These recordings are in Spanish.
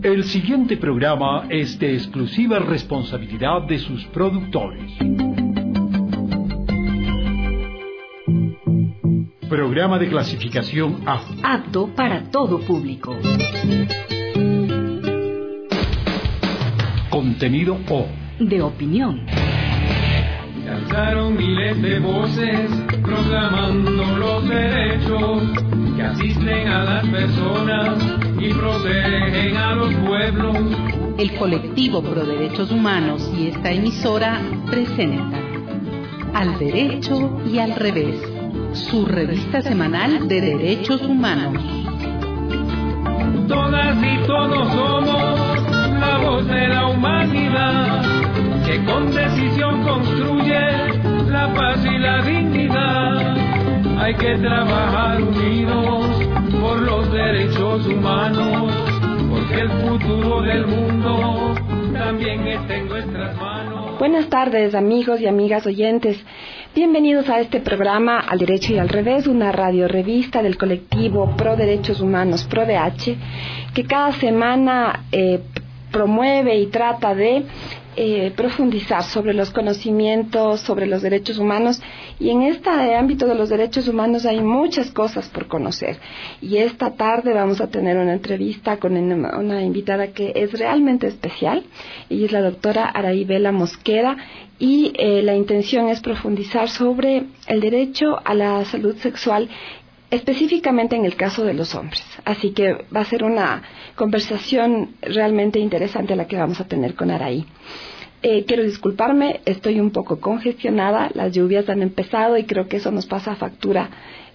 El siguiente programa es de exclusiva responsabilidad de sus productores. Programa de clasificación A. Apto para todo público. Contenido O. De opinión. Se alzaron miles de voces proclamando los derechos que asisten a las personas y protegen a los pueblos. El colectivo Pro Derechos Humanos y esta emisora presentan Al Derecho y al Revés, su revista semanal de derechos humanos. Todas y todos somos la voz de la humanidad, que con decisión construye la paz y la dignidad. Hay que trabajar unidos por los derechos humanos, porque el futuro del mundo también está en nuestras manos. Buenas tardes, amigos y amigas oyentes. Bienvenidos a este programa Al Derecho y al Revés, una radio revista del colectivo Pro Derechos Humanos, ProDH, que cada semana promueve y trata de profundizar sobre los conocimientos sobre los derechos humanos, y en este ámbito de los derechos humanos hay muchas cosas por conocer, y esta tarde vamos a tener una entrevista con una invitada que es realmente especial. Ella es la doctora Araibela Mosquera, y la intención es profundizar sobre el derecho a la salud sexual, específicamente en el caso de los hombres. Así que va a ser una conversación realmente interesante la que vamos a tener con Araí. Quiero disculparme, estoy un poco congestionada, las lluvias han empezado y creo que eso nos pasa factura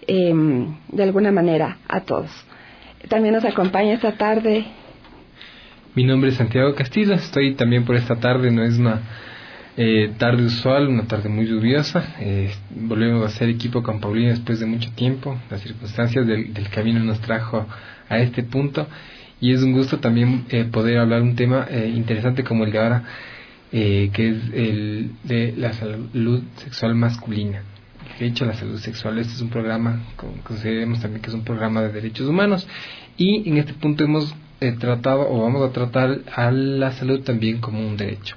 de alguna manera a todos. También nos acompaña esta tarde. Mi nombre es Santiago Castillo, estoy también por esta tarde, no es una tarde usual, una tarde muy lluviosa. Volvemos a ser equipo con Paulina después de mucho tiempo. Las circunstancias del camino nos trajo a este punto, y es un gusto también poder hablar un tema interesante como el de ahora, que es el de la salud sexual masculina, el derecho a la salud sexual. Este es un programa, consideremos también que es un programa de derechos humanos, y en este punto hemos tratado, o vamos a tratar a la salud también como un derecho.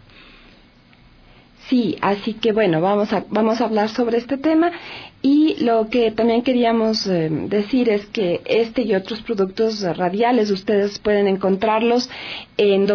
Sí, así que bueno, vamos a hablar sobre este tema, y lo que también queríamos decir es que este y otros productos radiales ustedes pueden encontrarlos en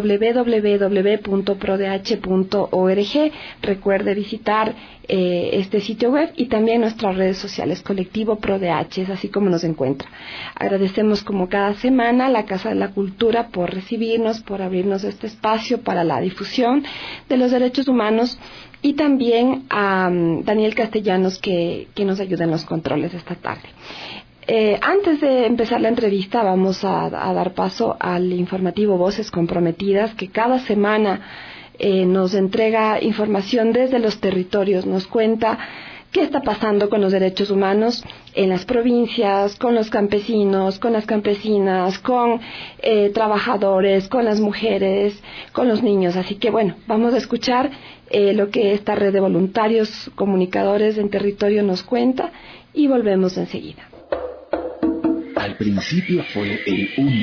www.prodh.org. Recuerde visitar este sitio web y también nuestras redes sociales, colectivo ProDH, es así como nos encuentra. Agradecemos como cada semana a la Casa de la Cultura por recibirnos, por abrirnos este espacio para la difusión de los derechos humanos, y también a Daniel Castellanos que nos ayuda en los controles esta tarde. Antes de empezar la entrevista vamos a dar paso al informativo Voces Comprometidas, que cada semana nos entrega información desde los territorios, nos cuenta qué está pasando con los derechos humanos en las provincias, con los campesinos, con las campesinas, con trabajadores, con las mujeres, con los niños. Así que bueno, vamos a escuchar lo que esta red de voluntarios comunicadores en territorio nos cuenta, y volvemos enseguida. Al principio fue el humo.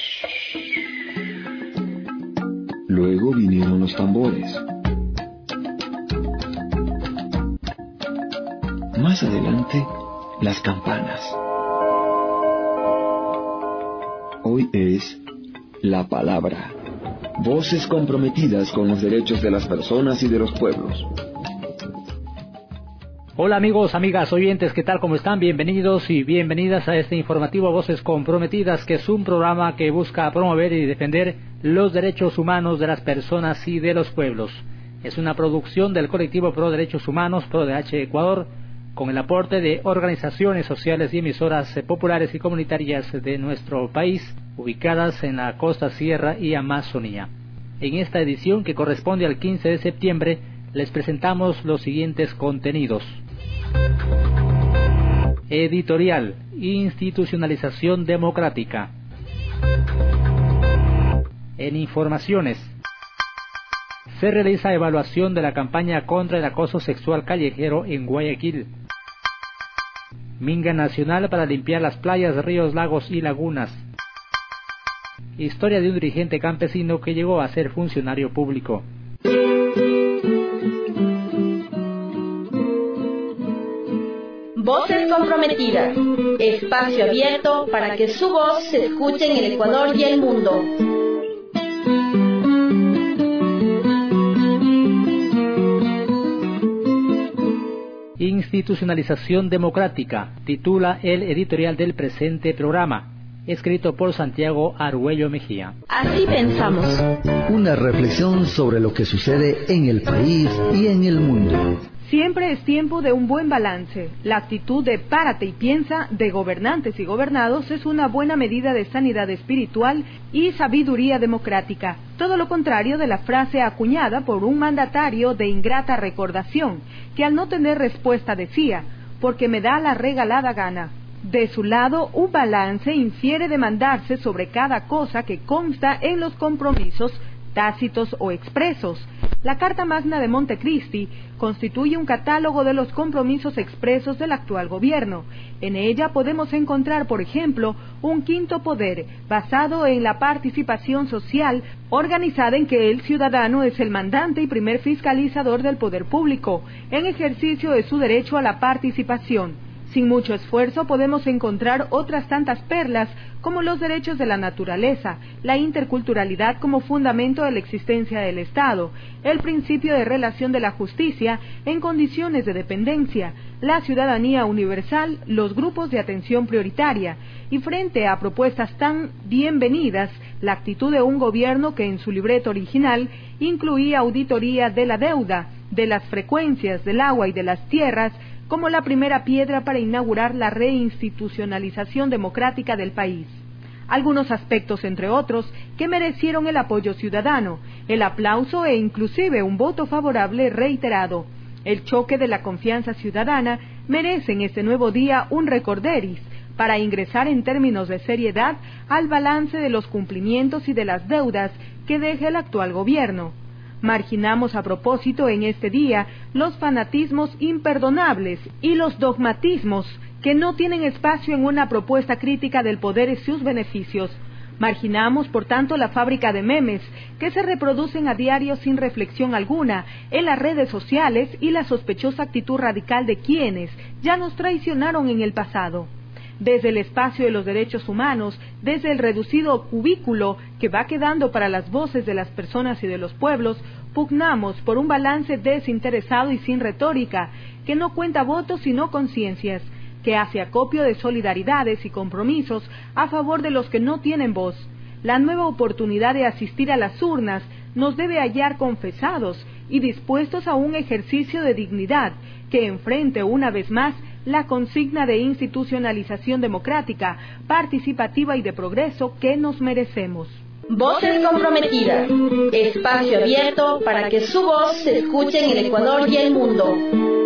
Luego vinieron los tambores. Más adelante, las campanas. Hoy es la palabra. Voces comprometidas con los derechos de las personas y de los pueblos. Hola amigos, amigas, oyentes, ¿qué tal? ¿Cómo están? Bienvenidos y bienvenidas a este informativo Voces Comprometidas, que es un programa que busca promover y defender los derechos humanos de las personas y de los pueblos. Es una producción del colectivo Pro Derechos Humanos, ProDH Ecuador, con el aporte de organizaciones sociales y emisoras populares y comunitarias de nuestro país, ubicadas en la costa, sierra y Amazonía. En esta edición, que corresponde al 15 de septiembre, les presentamos los siguientes contenidos. Editorial: Institucionalización democrática. En informaciones: se realiza evaluación de la campaña contra el acoso sexual callejero en Guayaquil. Minga nacional para limpiar las playas, ríos, lagos y lagunas. historia de un dirigente campesino que llegó a ser funcionario público. Voces comprometidas, espacio abierto para que su voz se escuche en el Ecuador y el mundo. Institucionalización democrática, titula el editorial del presente programa, escrito por Santiago Argüello Mejía. Así pensamos. Una reflexión sobre lo que sucede en el país y en el mundo. Siempre es tiempo de un buen balance. La actitud de párate y piensa de gobernantes y gobernados es una buena medida de sanidad espiritual y sabiduría democrática. Todo lo contrario de la frase acuñada por un mandatario de ingrata recordación, que al no tener respuesta decía, porque me da la regalada gana. De su lado, un balance infiere demandarse sobre cada cosa que consta en los compromisos tácitos o expresos. La Carta Magna de Montecristi constituye un catálogo de los compromisos expresos del actual gobierno. En ella podemos encontrar, por ejemplo, un quinto poder basado en la participación social, organizada en que el ciudadano es el mandante y primer fiscalizador del poder público, en ejercicio de su derecho a la participación. Sin mucho esfuerzo podemos encontrar otras tantas perlas como los derechos de la naturaleza, la interculturalidad como fundamento de la existencia del Estado, el principio de relación de la justicia en condiciones de dependencia, la ciudadanía universal, los grupos de atención prioritaria, y frente a propuestas tan bienvenidas, la actitud de un gobierno que en su libreto original incluía auditoría de la deuda, de las frecuencias, del agua y de las tierras, como la primera piedra para inaugurar la reinstitucionalización democrática del país. Algunos aspectos, entre otros, que merecieron el apoyo ciudadano, el aplauso e inclusive un voto favorable reiterado. El choque de la confianza ciudadana merece en este nuevo día un recorderis para ingresar en términos de seriedad al balance de los cumplimientos y de las deudas que deja el actual gobierno. Marginamos a propósito en este día los fanatismos imperdonables y los dogmatismos que no tienen espacio en una propuesta crítica del poder y sus beneficios. Marginamos, por tanto, la fábrica de memes que se reproducen a diario sin reflexión alguna en las redes sociales y la sospechosa actitud radical de quienes ya nos traicionaron en el pasado. Desde el espacio de los derechos humanos, desde el reducido cubículo que va quedando para las voces de las personas y de los pueblos, pugnamos por un balance desinteresado y sin retórica, que no cuenta votos sino conciencias, que hace acopio de solidaridades y compromisos a favor de los que no tienen voz. La nueva oportunidad de asistir a las urnas nos debe hallar confesados y dispuestos a un ejercicio de dignidad que enfrente una vez más la consigna de institucionalización democrática, participativa y de progreso que nos merecemos. Voces comprometidas, espacio abierto para que su voz se escuche en el Ecuador y el mundo.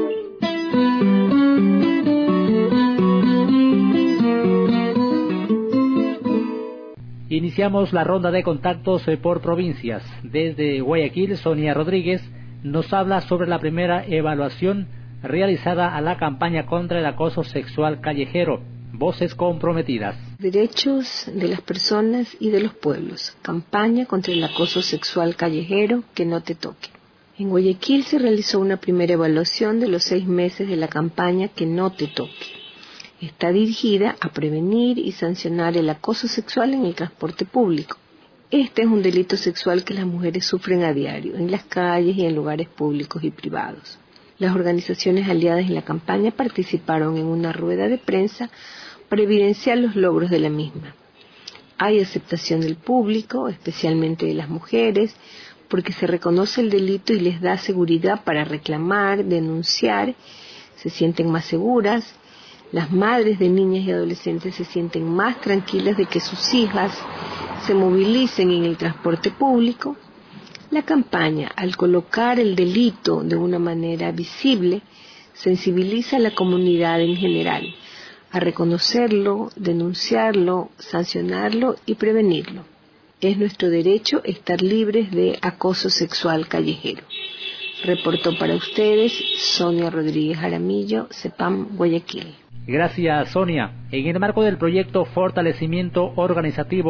Iniciamos la ronda de contactos por provincias. Desde Guayaquil, Sonia Rodríguez nos habla sobre la primera evaluación realizada a la campaña contra el acoso sexual callejero. Voces comprometidas. Derechos de las personas y de los pueblos. Campaña contra el acoso sexual callejero, que no te toque. En Guayaquil se realizó una primera evaluación de los 6 meses de la campaña Que no te toque. Está dirigida a prevenir y sancionar el acoso sexual en el transporte público. Este es un delito sexual que las mujeres sufren a diario, en las calles y en lugares públicos y privados. Las organizaciones aliadas en la campaña participaron en una rueda de prensa para evidenciar los logros de la misma. Hay aceptación del público, especialmente de las mujeres, porque se reconoce el delito y les da seguridad para reclamar, denunciar, se sienten más seguras. Las madres de niñas y adolescentes se sienten más tranquilas de que sus hijas se movilicen en el transporte público. La campaña, al colocar el delito de una manera visible, sensibiliza a la comunidad en general a reconocerlo, denunciarlo, sancionarlo y prevenirlo. Es nuestro derecho estar libres de acoso sexual callejero. Reportó para ustedes Sonia Rodríguez Jaramillo, CEPAM, Guayaquil. Gracias, Sonia. En el marco del proyecto Fortalecimiento Organizativo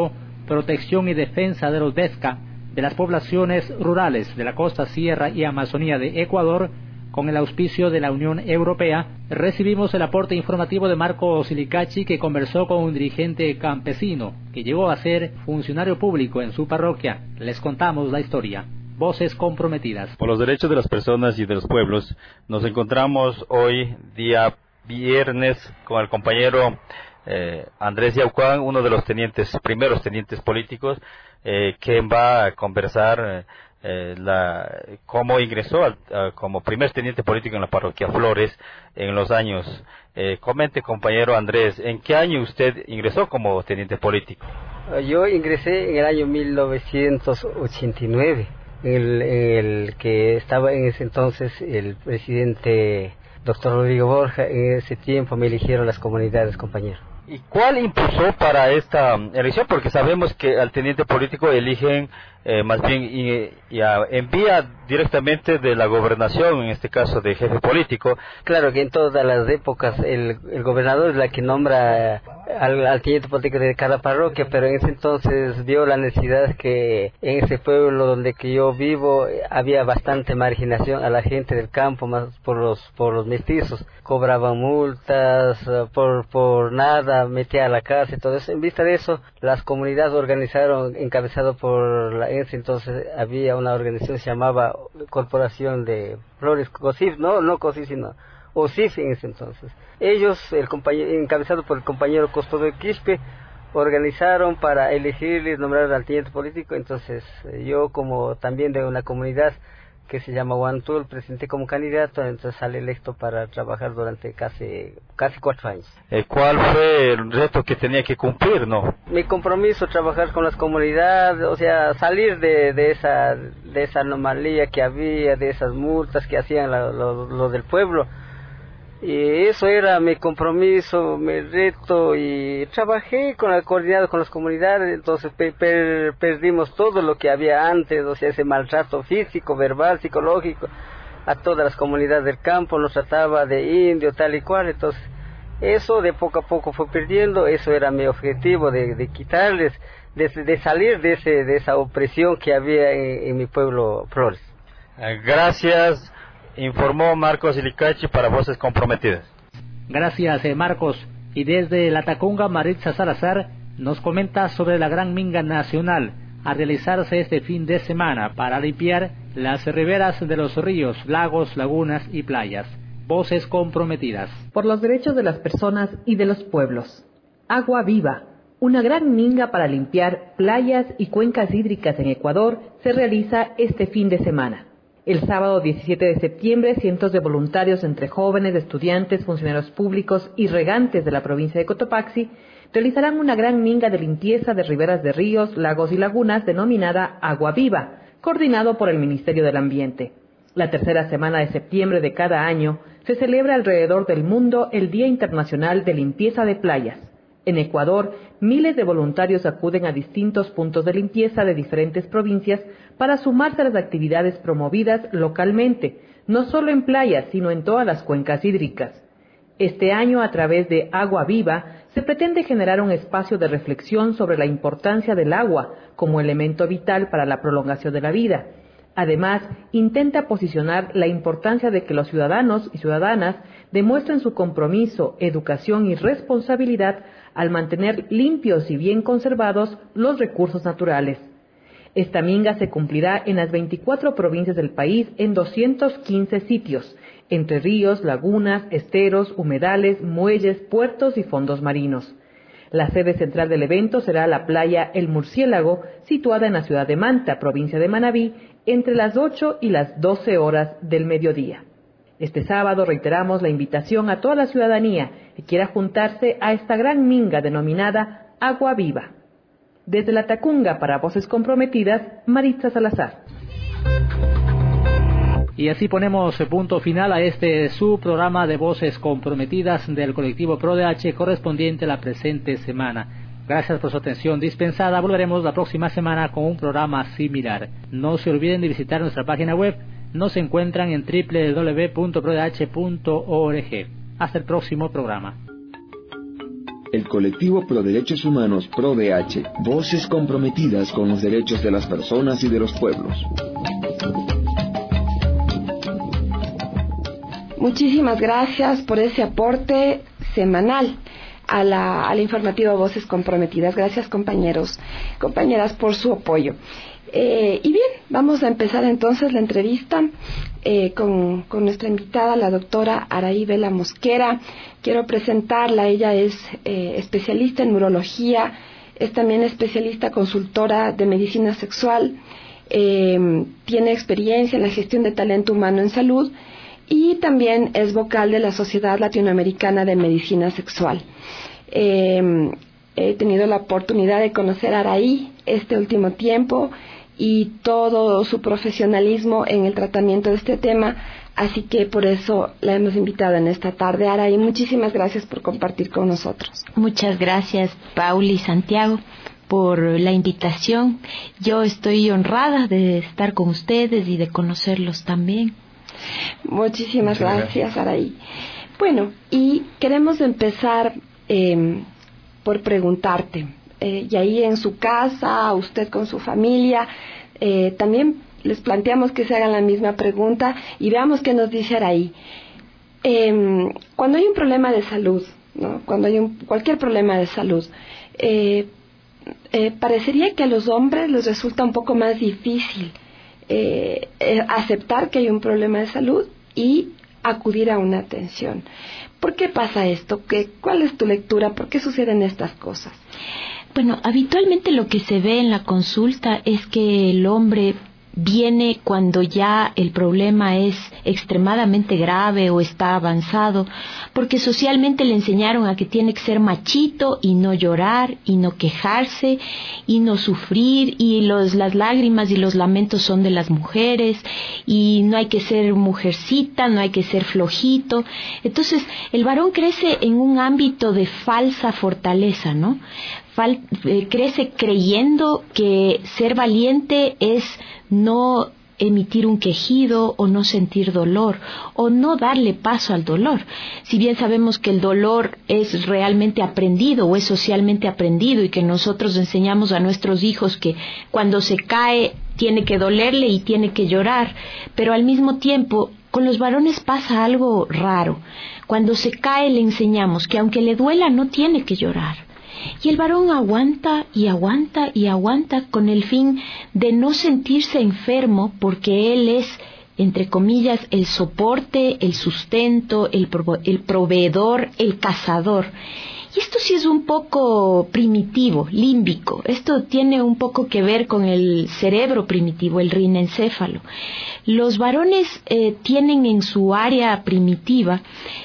protección y defensa de los Desca, de las poblaciones rurales de la costa, sierra y Amazonía de Ecuador, con el auspicio de la Unión Europea, recibimos el aporte informativo de Marco Silicachi, que conversó con un dirigente campesino que llegó a ser funcionario público en su parroquia. Les contamos la historia. Voces comprometidas. Por los derechos de las personas y de los pueblos, nos encontramos hoy, día viernes, con el compañero Andrés Yaucuán, uno de los primeros tenientes políticos, quien va a conversar cómo ingresó como primer teniente político en la parroquia Flores en los años. Comente, compañero Andrés, ¿en qué año usted ingresó como teniente político? Yo ingresé en el año 1989, en el que estaba en ese entonces el presidente doctor Rodrigo Borja. En ese tiempo me eligieron las comunidades, compañero. ¿Y cuál impulsó para esta elección? Porque sabemos que al teniente político eligen más bien envía directamente de la gobernación, en este caso de jefe político. Claro que en todas las épocas el gobernador es la que nombra al teniente político de cada parroquia, pero en ese entonces vio la necesidad que en ese pueblo donde que yo vivo había bastante marginación a la gente del campo, más por los mestizos. Cobraban multas por nada, metía a la cárcel, todo eso. En vista de eso, las comunidades organizaron, encabezado por en ese entonces había una organización que se llamaba Corporación de Flores, COSIF, no COSIF, sino OSIF en ese entonces. Ellos, encabezado por el compañero Costodo de Quispe, organizaron para elegirles, nombrar al teniente político. Entonces yo, como también de una comunidad que se llama Huantul, presenté como candidato, entonces salí electo para trabajar durante casi 4 años. ¿Cuál fue el reto que tenía que cumplir, no? Mi compromiso, trabajar con las comunidades, o sea, salir de esa anomalía que había, de esas multas que hacían los del pueblo. Y eso era mi compromiso, mi reto, y trabajé coordinado con las comunidades. Entonces perdimos todo lo que había antes, o sea, ese maltrato físico, verbal, psicológico a todas las comunidades del campo. Nos trataba de indio, tal y cual. Entonces eso de poco a poco fue perdiendo. Eso era mi objetivo, de quitarles, de salir de esa opresión que había en mi pueblo Flores. Gracias. Informó Marcos Silicachi para Voces Comprometidas. Gracias, Marcos. Y desde La Tacunga, Maritza Salazar nos comenta sobre la Gran Minga Nacional a realizarse este fin de semana para limpiar las riberas de los ríos, lagos, lagunas y playas. Voces Comprometidas. Por los derechos de las personas y de los pueblos. Agua Viva. Una gran minga para limpiar playas y cuencas hídricas en Ecuador se realiza este fin de semana. El sábado 17 de septiembre, cientos de voluntarios entre jóvenes, estudiantes, funcionarios públicos y regantes de la provincia de Cotopaxi realizarán una gran minga de limpieza de riberas de ríos, lagos y lagunas denominada Agua Viva, coordinado por el Ministerio del Ambiente. La tercera semana de septiembre de cada año se celebra alrededor del mundo el Día Internacional de Limpieza de Playas. En Ecuador, miles de voluntarios acuden a distintos puntos de limpieza de diferentes provincias para sumarse a las actividades promovidas localmente, no solo en playas, sino en todas las cuencas hídricas. Este año, a través de Agua Viva, se pretende generar un espacio de reflexión sobre la importancia del agua como elemento vital para la prolongación de la vida. Además, intenta posicionar la importancia de que los ciudadanos y ciudadanas demuestren su compromiso, educación y responsabilidad al mantener limpios y bien conservados los recursos naturales. Esta minga se cumplirá en las 24 provincias del país en 215 sitios, entre ríos, lagunas, esteros, humedales, muelles, puertos y fondos marinos. La sede central del evento será la playa El Murciélago, situada en la ciudad de Manta, provincia de Manabí, entre las 8 y las 12 horas del mediodía. Este sábado reiteramos la invitación a toda la ciudadanía que quiera juntarse a esta gran minga denominada Agua Viva. Desde La Tacunga, para Voces Comprometidas, Maritza Salazar. Y así ponemos punto final a este su programa de Voces Comprometidas del colectivo ProDH correspondiente a la presente semana. Gracias por su atención dispensada. Volveremos la próxima semana con un programa similar. No se olviden de visitar nuestra página web. Nos encuentran en www.prodh.org. Hasta el próximo programa. El colectivo Pro Derechos Humanos ProDH, voces comprometidas con los derechos de las personas y de los pueblos. Muchísimas gracias por ese aporte semanal al informativo Voces Comprometidas. Gracias, compañeras, por su apoyo. Y bien, vamos a empezar entonces la entrevista con nuestra invitada, la doctora Araí Vela Mosquera. Quiero presentarla. Ella es especialista en urología, es también especialista consultora de medicina sexual, tiene experiencia en la gestión de talento humano en salud y también es vocal de la Sociedad Latinoamericana de Medicina Sexual. He tenido la oportunidad de conocer a Araí este último tiempo y todo su profesionalismo en el tratamiento de este tema, así que por eso la hemos invitado en esta tarde. Araí, muchísimas gracias por compartir con nosotros. Muchas gracias, Pauli y Santiago, por la invitación. Yo estoy honrada de estar con ustedes y de conocerlos también. Muchísimas gracias, Araí. Bueno, y queremos empezar por preguntarte, y ahí en su casa, usted con su familia, también les planteamos que se hagan la misma pregunta y veamos qué nos dice Araí. Cuando hay un problema de salud, ¿no? Cuando hay cualquier problema de salud, parecería que a los hombres les resulta un poco más difícil aceptar que hay un problema de salud y acudir a una atención. ¿Por qué pasa esto? ¿Cuál es tu lectura? ¿Por qué suceden estas cosas? Bueno, habitualmente lo que se ve en la consulta es que el hombre viene cuando ya el problema es extremadamente grave o está avanzado, porque socialmente le enseñaron a que tiene que ser machito y no llorar y no quejarse y no sufrir, y las lágrimas y los lamentos son de las mujeres y no hay que ser mujercita, no hay que ser flojito. Entonces el varón crece en un ámbito de falsa fortaleza, ¿no? Crece creyendo que ser valiente es no emitir un quejido o no sentir dolor o no darle paso al dolor. Si bien sabemos que el dolor es realmente aprendido o es socialmente aprendido y que nosotros enseñamos a nuestros hijos que cuando se cae tiene que dolerle y tiene que llorar, pero al mismo tiempo con los varones pasa algo raro. Cuando se cae le enseñamos que aunque le duela no tiene que llorar. Y el varón aguanta y aguanta y aguanta con el fin de no sentirse enfermo, porque él es, entre comillas, el soporte, el sustento, el proveedor, el cazador. Y esto sí es un poco primitivo, límbico. Esto tiene un poco que ver con el cerebro primitivo, el rinencéfalo. Los varones tienen en su área primitiva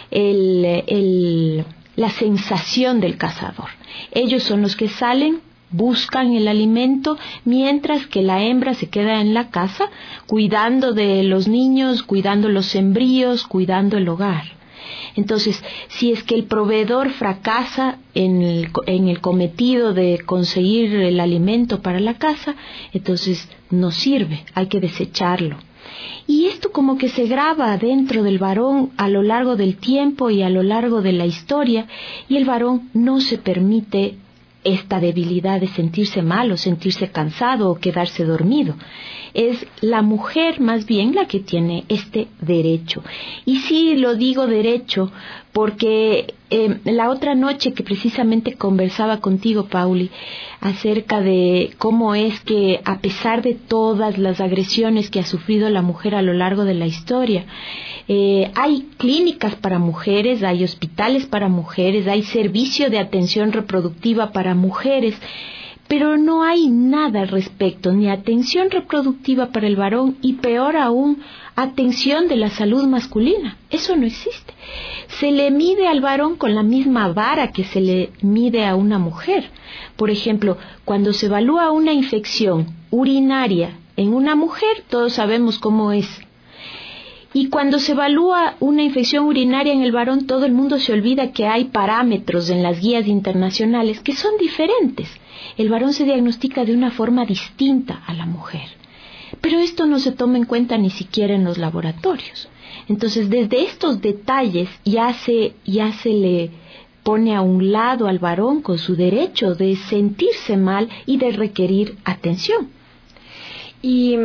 la sensación del cazador. Ellos son los que salen, buscan el alimento, mientras que la hembra se queda en la casa cuidando de los niños, cuidando los sembríos, cuidando el hogar. Entonces, si es que el proveedor fracasa en el cometido de conseguir el alimento para la casa, entonces no sirve, hay que desecharlo. Y esto como que se graba dentro del varón a lo largo del tiempo y a lo largo de la historia, y el varón no se permite esta debilidad de sentirse mal o sentirse cansado o quedarse dormido. Es la mujer más bien la que tiene este derecho. Y sí lo digo derecho porque la otra noche que precisamente conversaba contigo, Pauli, acerca de cómo es que a pesar de todas las agresiones que ha sufrido la mujer a lo largo de la historia, hay clínicas para mujeres, hay hospitales para mujeres, hay servicio de atención reproductiva para mujeres, pero no hay nada al respecto, ni atención reproductiva para el varón y peor aún, atención de la salud masculina. Eso no existe. Se le mide al varón con la misma vara que se le mide a una mujer. Por ejemplo, cuando se evalúa una infección urinaria en una mujer, todos sabemos cómo es. Y cuando se evalúa una infección urinaria en el varón, todo el mundo se olvida que hay parámetros en las guías internacionales que son diferentes. El varón se diagnostica de una forma distinta a la mujer. Pero esto no se toma en cuenta ni siquiera en los laboratorios. Entonces, desde estos detalles ya se le pone a un lado al varón con su derecho de sentirse mal y de requerir atención. Y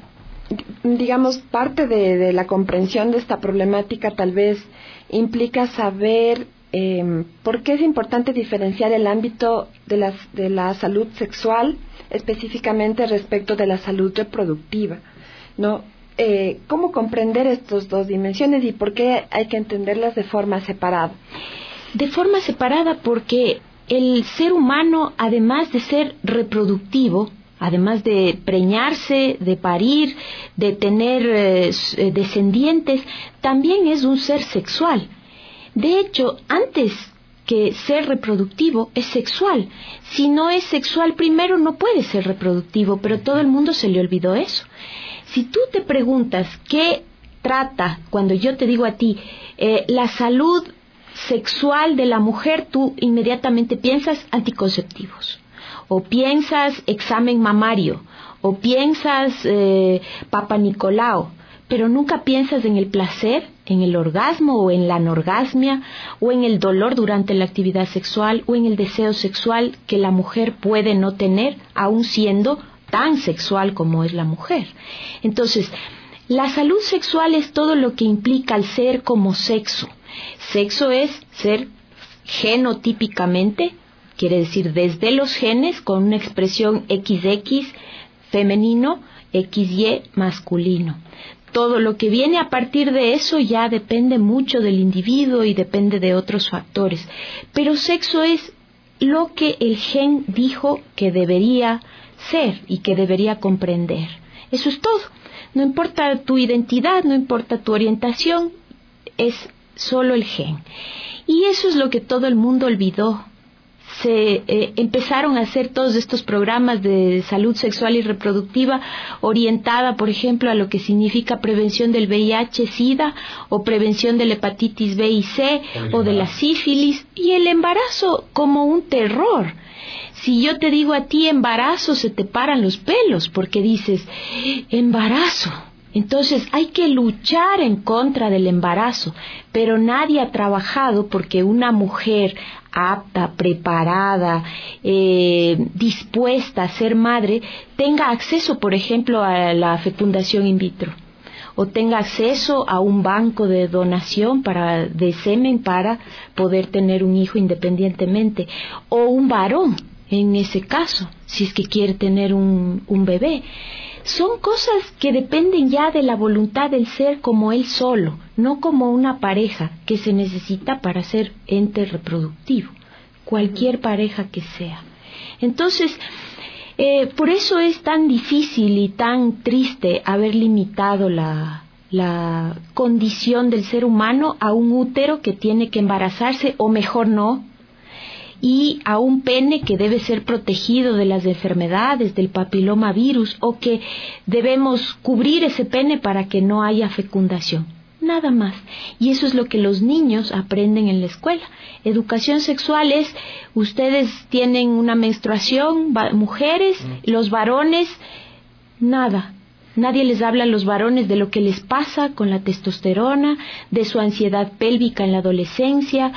digamos, parte de la comprensión de esta problemática tal vez implica saber por qué es importante diferenciar el ámbito de la salud sexual específicamente respecto de la salud reproductiva, ¿no? ¿Cómo comprender estas dos dimensiones y por qué hay que entenderlas de forma separada? De forma separada porque el ser humano, además de ser reproductivo, además de preñarse, de parir, de tener descendientes, también es un ser sexual. De hecho, antes que ser reproductivo, es sexual. Si no es sexual primero, no puede ser reproductivo, pero todo el mundo se le olvidó eso. Si tú te preguntas qué trata, cuando yo te digo a ti, la salud sexual de la mujer, tú inmediatamente piensas anticonceptivos, o piensas examen mamario, o piensas Papa Nicolau, pero nunca piensas en el placer, en el orgasmo o en la anorgasmia, o en el dolor durante la actividad sexual, o en el deseo sexual que la mujer puede no tener, aun siendo tan sexual como es la mujer. Entonces, la salud sexual es todo lo que implica el ser como sexo. Sexo es ser genotípicamente, quiere decir desde los genes, con una expresión XX femenino, XY masculino. Todo lo que viene a partir de eso ya depende mucho del individuo y depende de otros factores. Pero sexo es lo que el gen dijo que debería ser y que debería comprender. Eso es todo. No importa tu identidad, no importa tu orientación, es solo el gen. Y eso es lo que todo el mundo olvidó. Se empezaron a hacer todos estos programas de salud sexual y reproductiva orientada, por ejemplo, a lo que significa prevención del VIH-Sida o prevención de la hepatitis B y C o de la sífilis, y el embarazo como un terror. Si yo te digo a ti embarazo, se te paran los pelos porque dices, embarazo. Entonces hay que luchar en contra del embarazo, pero nadie ha trabajado porque una mujer apta, preparada, dispuesta a ser madre, tenga acceso, por ejemplo, a la fecundación in vitro, o tenga acceso a un banco de donación de semen para poder tener un hijo independientemente, o un varón, en ese caso, si es que quiere tener un bebé. Son cosas que dependen ya de la voluntad del ser como él solo, no como una pareja que se necesita para ser ente reproductivo, cualquier pareja que sea. Entonces, por eso es tan difícil y tan triste haber limitado la condición del ser humano a un útero que tiene que embarazarse, o mejor no, y a un pene que debe ser protegido de las enfermedades, del papilomavirus, o que debemos cubrir ese pene para que no haya fecundación. Nada más. Y eso es lo que los niños aprenden en la escuela. Educación sexual es, ustedes tienen una menstruación, mujeres, los varones, nada. Nadie les habla a los varones de lo que les pasa con la testosterona, de su ansiedad pélvica en la adolescencia,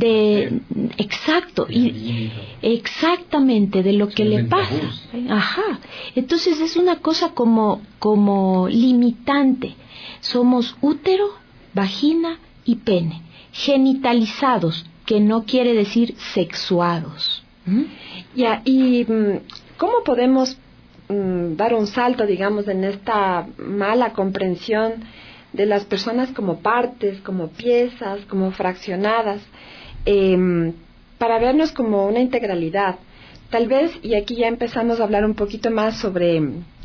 exactamente, de lo que le pasa. Ajá. Entonces es una cosa como limitante. Somos útero, vagina y pene, genitalizados, que no quiere decir sexuados. Ya, y ¿cómo podemos dar un salto, digamos, en esta mala comprensión de las personas como partes, como piezas, como fraccionadas, para vernos como una integralidad? Tal vez, y aquí ya empezamos a hablar un poquito más sobre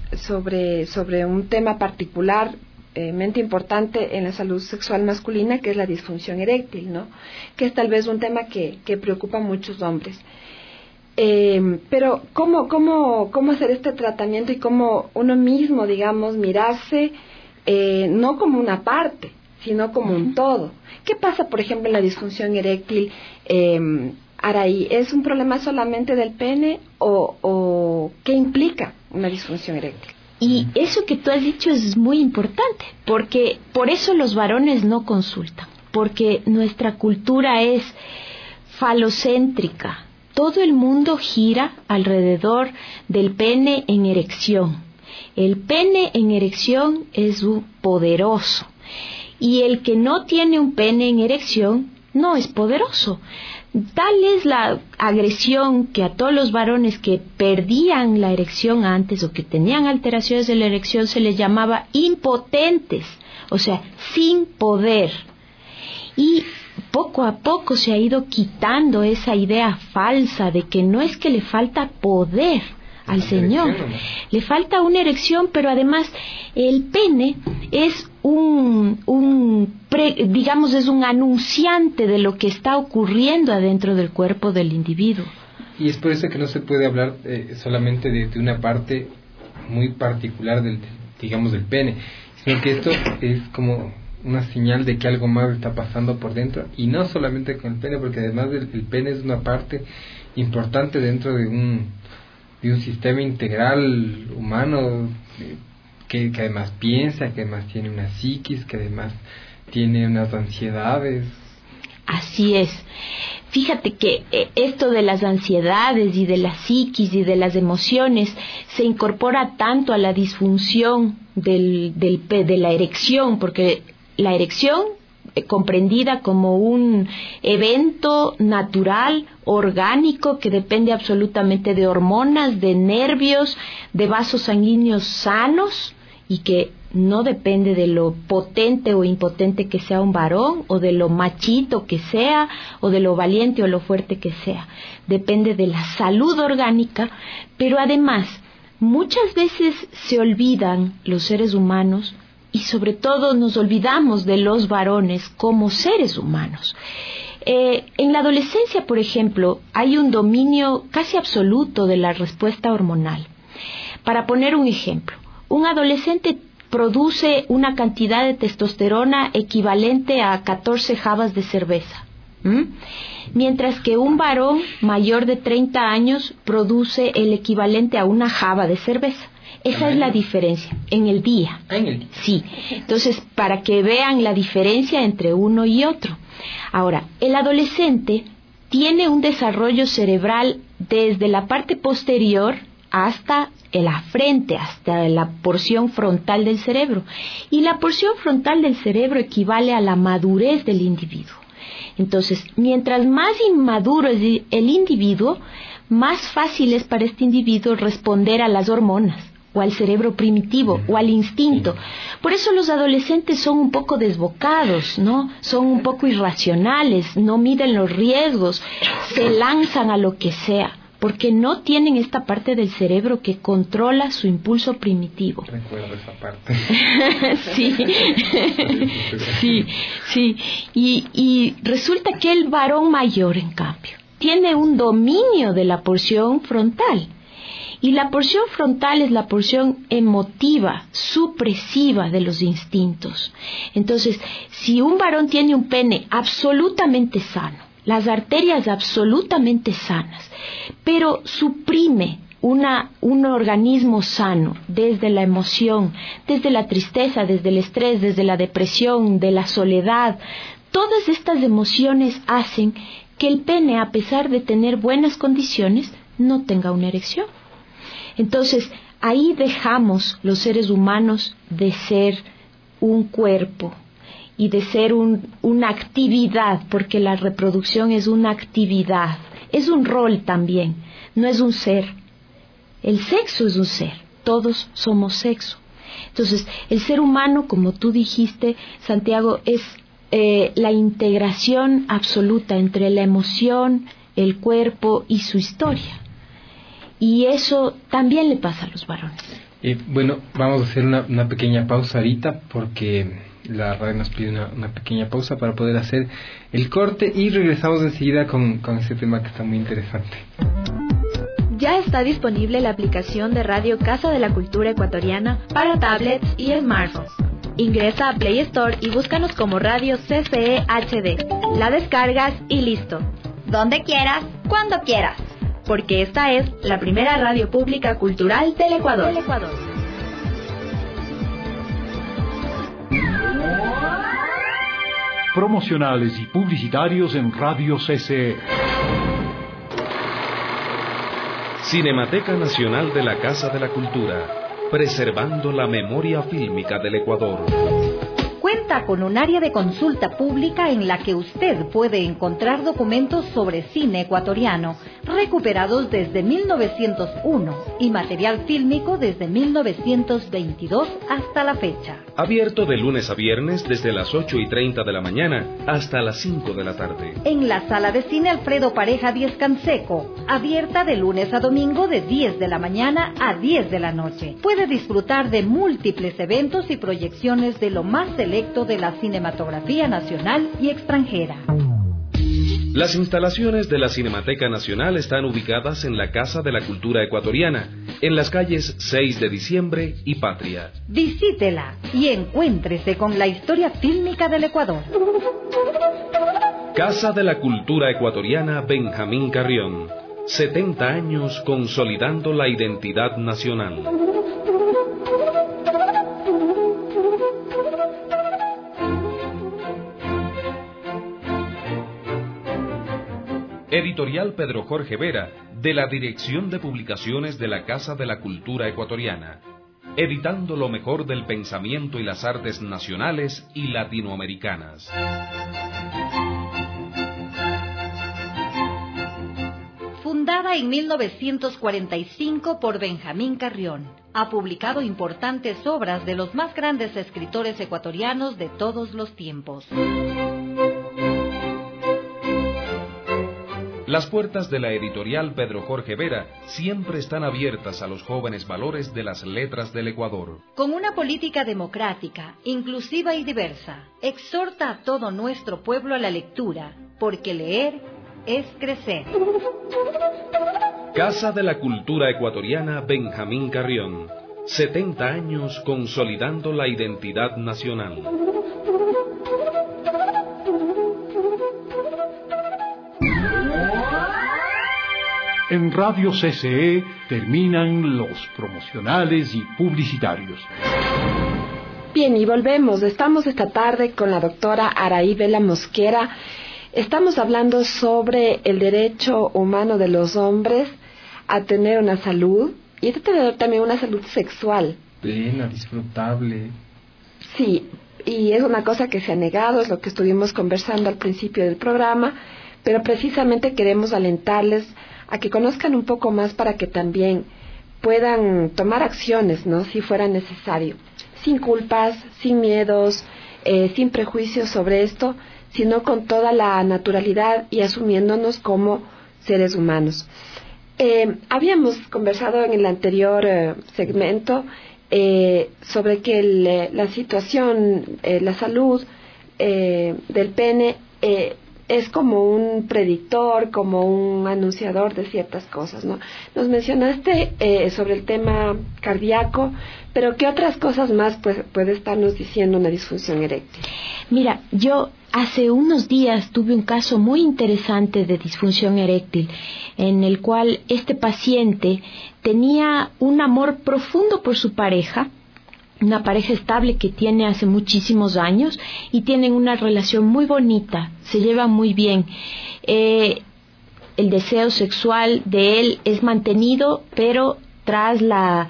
un tema particularmente importante en la salud sexual masculina, que es la disfunción eréctil, ¿no? Que es tal vez un tema que preocupa a muchos hombres. Pero ¿cómo hacer este tratamiento y cómo uno mismo, digamos, mirarse no como una parte, sino como un todo? ¿Qué pasa, por ejemplo, en la disfunción eréctil? Araí, ¿es un problema solamente del pene o qué implica una disfunción eréctil? Y eso que tú has dicho es muy importante, porque por eso los varones no consultan, porque nuestra cultura es falocéntrica. Todo el mundo gira alrededor del pene en erección. El pene en erección es poderoso. Y el que no tiene un pene en erección no es poderoso. Tal es la agresión que a todos los varones que perdían la erección antes o que tenían alteraciones de la erección se les llamaba impotentes, o sea, sin poder. Y poco a poco se ha ido quitando esa idea falsa de que no es que le falta poder al Señor, le falta una erección, pero además el pene es digamos, es un anunciante de lo que está ocurriendo adentro del cuerpo del individuo. Y es por eso que no se puede hablar solamente de una parte muy particular del pene, sino que esto es como una señal de que algo más está pasando por dentro, y no solamente con el pene, porque además el pene es una parte importante dentro de un sistema integral humano que además piensa, que además tiene una psiquis, que además tiene unas ansiedades. Así es. Fíjate que esto de las ansiedades y de la psiquis y de las emociones se incorpora tanto a la disfunción de la erección, porque la erección, comprendida como un evento natural, orgánico, que depende absolutamente de hormonas, de nervios, de vasos sanguíneos sanos, y que no depende de lo potente o impotente que sea un varón, o de lo machito que sea, o de lo valiente o lo fuerte que sea. Depende de la salud orgánica, pero además muchas veces se olvidan los seres humanos, y sobre todo nos olvidamos de los varones como seres humanos. En la adolescencia, por ejemplo, hay un dominio casi absoluto de la respuesta hormonal. Para poner un ejemplo, un adolescente produce una cantidad de testosterona equivalente a 14 jabas de cerveza, mientras que un varón mayor de 30 años produce el equivalente a una jaba de cerveza. Esa es la diferencia, en el día. Sí, entonces para que vean la diferencia entre uno y otro. Ahora, el adolescente tiene un desarrollo cerebral desde la parte posterior hasta la frente, hasta la porción frontal del cerebro. Y la porción frontal del cerebro equivale a la madurez del individuo. Entonces, mientras más inmaduro es el individuo, más fácil es para este individuo responder a las hormonas, o al cerebro primitivo, o al instinto. Por eso los adolescentes son un poco desbocados, ¿no? Son un poco irracionales, no miden los riesgos, se lanzan a lo que sea, porque no tienen esta parte del cerebro que controla su impulso primitivo. Recuerdo esa parte. Sí. Y resulta que el varón mayor, en cambio, tiene un dominio de la porción frontal. Y la porción frontal es la porción emotiva, supresiva de los instintos. Entonces, si un varón tiene un pene absolutamente sano, las arterias absolutamente sanas, pero suprime un organismo sano desde la emoción, desde la tristeza, desde el estrés, desde la depresión, de la soledad, todas estas emociones hacen que el pene, a pesar de tener buenas condiciones, no tenga una erección. Entonces, ahí dejamos los seres humanos de ser un cuerpo y de ser una actividad, porque la reproducción es una actividad, es un rol también, no es un ser. El sexo es un ser, todos somos sexo. Entonces, el ser humano, como tú dijiste, Santiago, es la integración absoluta entre la emoción, el cuerpo y su historia. Y eso también le pasa a los varones. Bueno, vamos a hacer una pequeña pausa ahorita, porque la radio nos pide una pequeña pausa para poder hacer el corte, y regresamos enseguida con ese tema que está muy interesante. Ya está disponible la aplicación de Radio Casa de la Cultura Ecuatoriana para tablets y smartphones. Ingresa a Play Store y búscanos como Radio CCE HD. La descargas y listo. Donde quieras, cuando quieras. Porque esta es la primera radio pública cultural del Ecuador. promocionales y publicitarios en Radio CCE. Cinemateca Nacional de la Casa de la Cultura, preservando la memoria fílmica del Ecuador. Cuenta con un área de consulta pública en la que usted puede encontrar documentos sobre cine ecuatoriano, recuperados desde 1901 y material fílmico desde 1922 hasta la fecha. Abierto de lunes a viernes desde las 8:30 de la mañana hasta las 5 de la tarde. En la sala de cine Alfredo Pareja 10 Canseco, abierta de lunes a domingo de 10 de la mañana a 10 de la noche. Puede disfrutar de múltiples eventos y proyecciones de lo más selecto de la cinematografía nacional y extranjera. Las instalaciones de la Cinemateca Nacional están ubicadas en la Casa de la Cultura Ecuatoriana, en las calles 6 de Diciembre y Patria. Visítela y encuéntrese con la historia fílmica del Ecuador. Casa de la Cultura Ecuatoriana Benjamín Carrión. 70 años consolidando la identidad nacional. Editorial Pedro Jorge Vera, de la Dirección de Publicaciones de la Casa de la Cultura Ecuatoriana, editando lo mejor del pensamiento y las artes nacionales y latinoamericanas. Fundada en 1945 por Benjamín Carrión, ha publicado importantes obras de los más grandes escritores ecuatorianos de todos los tiempos. Las puertas de la editorial Pedro Jorge Vera siempre están abiertas a los jóvenes valores de las letras del Ecuador. Con una política democrática, inclusiva y diversa, exhorta a todo nuestro pueblo a la lectura, porque leer es crecer. Casa de la Cultura Ecuatoriana Benjamín Carrión. 70 años consolidando la identidad nacional. En Radio CCE terminan los promocionales y publicitarios. Bien, y volvemos. Estamos esta tarde con la doctora Araí Vela Mosquera. Estamos hablando sobre el derecho humano de los hombres a tener una salud y a tener también una salud sexual. Plena, disfrutable. Sí, y es una cosa que se ha negado, es lo que estuvimos conversando al principio del programa, pero precisamente queremos alentarles a que conozcan un poco más para que también puedan tomar acciones, ¿no?, si fuera necesario, sin culpas, sin miedos, sin prejuicios sobre esto, sino con toda la naturalidad y asumiéndonos como seres humanos. Habíamos conversado en el anterior segmento sobre que la situación, la salud del pene es como un predictor, como un anunciador de ciertas cosas, ¿no? Nos mencionaste sobre el tema cardíaco, pero ¿qué otras cosas más puede estarnos diciendo una disfunción eréctil? Mira, yo hace unos días tuve un caso muy interesante de disfunción eréctil, en el cual este paciente tenía un amor profundo por su pareja, una pareja estable que tiene hace muchísimos años y tienen una relación muy bonita, se llevan muy bien. El deseo sexual de él es mantenido, pero tras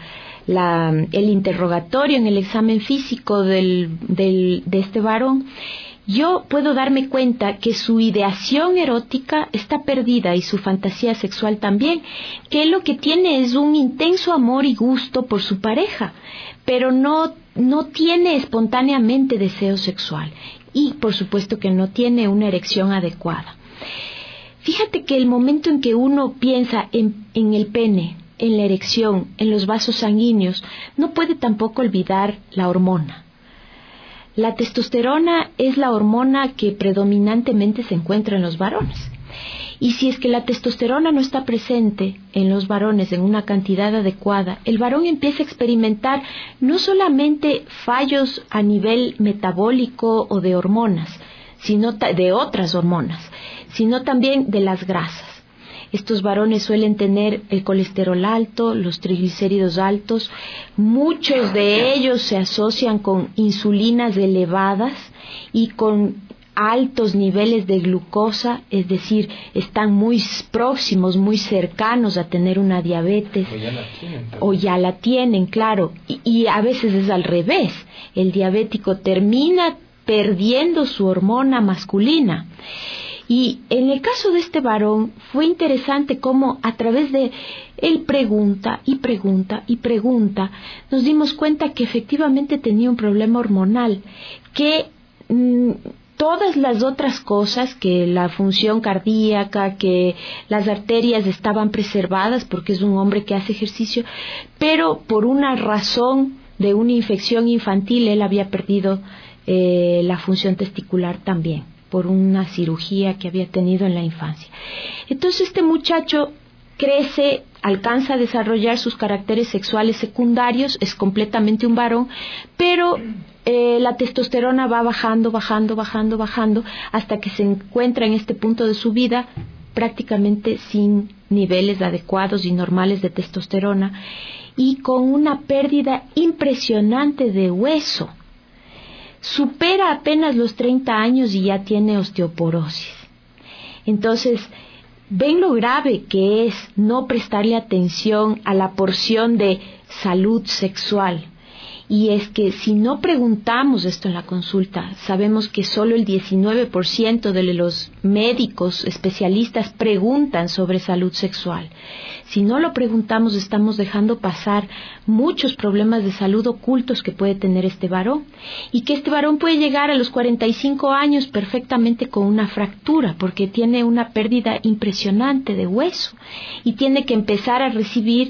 el interrogatorio en el examen físico de este varón, yo puedo darme cuenta que su ideación erótica está perdida y su fantasía sexual también, que él lo que tiene es un intenso amor y gusto por su pareja, pero no tiene espontáneamente deseo sexual y por supuesto que no tiene una erección adecuada. Fíjate que el momento en que uno piensa en el pene, en la erección, en los vasos sanguíneos, no puede tampoco olvidar la hormona. La testosterona es la hormona que predominantemente se encuentra en los varones. Y si es que la testosterona no está presente en los varones en una cantidad adecuada, el varón empieza a experimentar no solamente fallos a nivel metabólico o de hormonas, sino de otras hormonas, sino también de las grasas. Estos varones suelen tener el colesterol alto, los triglicéridos altos, muchos de ellos se asocian con insulinas elevadas y con altos niveles de glucosa, es decir, están muy próximos, muy cercanos a tener una diabetes. O ya la tienen, claro. Y a veces es al revés. El diabético termina perdiendo su hormona masculina. Y en el caso de este varón fue interesante cómo a través de él pregunta y pregunta y pregunta, nos dimos cuenta que efectivamente tenía un problema hormonal, que todas las otras cosas, que la función cardíaca, que las arterias estaban preservadas porque es un hombre que hace ejercicio, pero por una razón de una infección infantil él había perdido la función testicular también, por una cirugía que había tenido en la infancia. Entonces este muchacho crece, alcanza a desarrollar sus caracteres sexuales secundarios, es completamente un varón, pero la testosterona va bajando, hasta que se encuentra en este punto de su vida prácticamente sin niveles adecuados y normales de testosterona y con una pérdida impresionante de hueso. Supera apenas los 30 años y ya tiene osteoporosis. Entonces, ven lo grave que es no prestarle atención a la porción de salud sexual. Y es que si no preguntamos esto en la consulta, sabemos que solo el 19% de los médicos especialistas preguntan sobre salud sexual. Si no lo preguntamos, estamos dejando pasar muchos problemas de salud ocultos que puede tener este varón. Y que este varón puede llegar a los 45 años perfectamente con una fractura, porque tiene una pérdida impresionante de hueso. Y tiene que empezar a recibir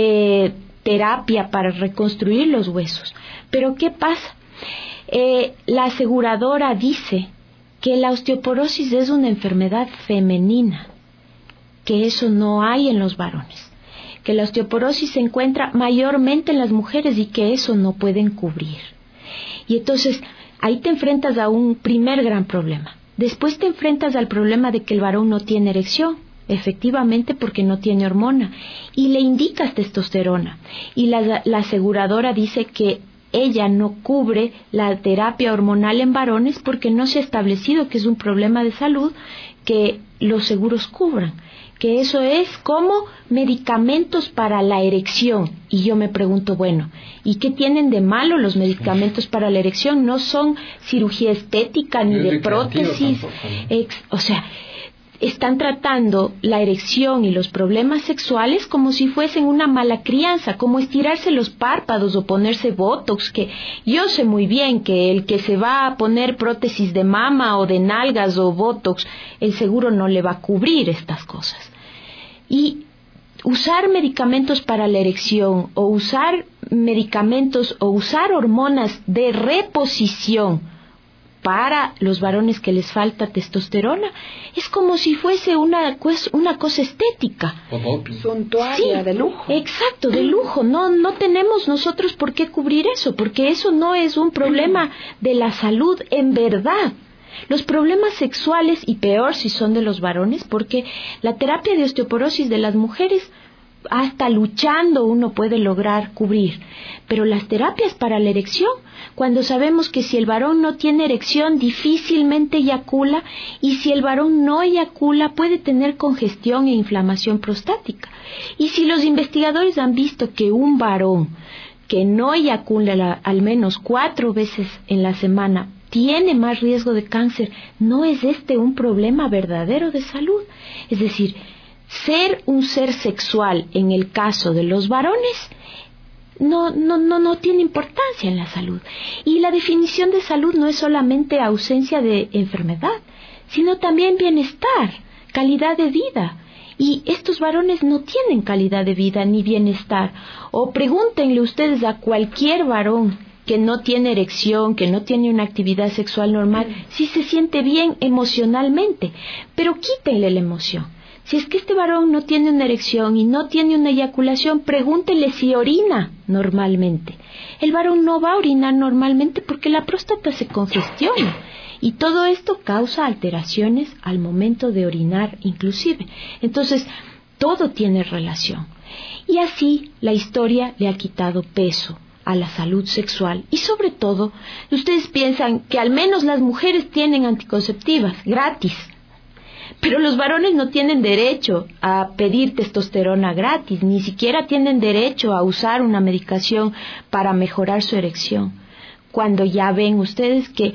terapia para reconstruir los huesos. Pero ¿qué pasa? La aseguradora dice que la osteoporosis es una enfermedad femenina, que eso no hay en los varones, que la osteoporosis se encuentra mayormente en las mujeres y que eso no pueden cubrir. Y entonces ahí te enfrentas a un primer gran problema. Después te enfrentas al problema de que el varón no tiene erección, efectivamente porque no tiene hormona, y le indicas testosterona, y la aseguradora dice que ella no cubre la terapia hormonal en varones porque no se ha establecido que es un problema de salud que los seguros cubran, que eso es como medicamentos para la erección. Y yo me pregunto, bueno, ¿y qué tienen de malo los medicamentos para la erección? No son cirugía estética ni de prótesis, o sea, están tratando la erección y los problemas sexuales como si fuesen una mala crianza, como estirarse los párpados o ponerse botox, que yo sé muy bien que el que se va a poner prótesis de mama o de nalgas o botox, el seguro no le va a cubrir estas cosas. Y usar medicamentos para la erección o usar medicamentos o usar hormonas de reposición para los varones que les falta testosterona es como si fuese una cosa estética, suntuaria, de lujo. Exacto, de lujo. No tenemos nosotros por qué cubrir eso, porque eso no es un problema de la salud en verdad. Los problemas sexuales, y peor si son de los varones, porque la terapia de osteoporosis de las mujeres hasta luchando uno puede lograr cubrir, pero las terapias para la erección, cuando sabemos que si el varón no tiene erección difícilmente eyacula, y si el varón no eyacula puede tener congestión e inflamación prostática. Y si los investigadores han visto que un varón que no eyacula al menos 4 veces en la semana tiene más riesgo de cáncer, ¿no es este un problema verdadero de salud? Es decir, ser un ser sexual en el caso de los varones no tiene importancia en la salud. Y la definición de salud no es solamente ausencia de enfermedad, sino también bienestar, calidad de vida. Y estos varones no tienen calidad de vida ni bienestar. O pregúntenle ustedes a cualquier varón que no tiene erección, que no tiene una actividad sexual normal, si se siente bien emocionalmente, pero quítenle la emoción. Si es que este varón no tiene una erección y no tiene una eyaculación, pregúntele si orina normalmente. El varón no va a orinar normalmente porque la próstata se congestiona. Y todo esto causa alteraciones al momento de orinar inclusive. Entonces, todo tiene relación. Y así la historia le ha quitado peso a la salud sexual. Y sobre todo, ustedes piensan que al menos las mujeres tienen anticonceptivas gratis, pero los varones no tienen derecho a pedir testosterona gratis, ni siquiera tienen derecho a usar una medicación para mejorar su erección. Cuando ya ven ustedes que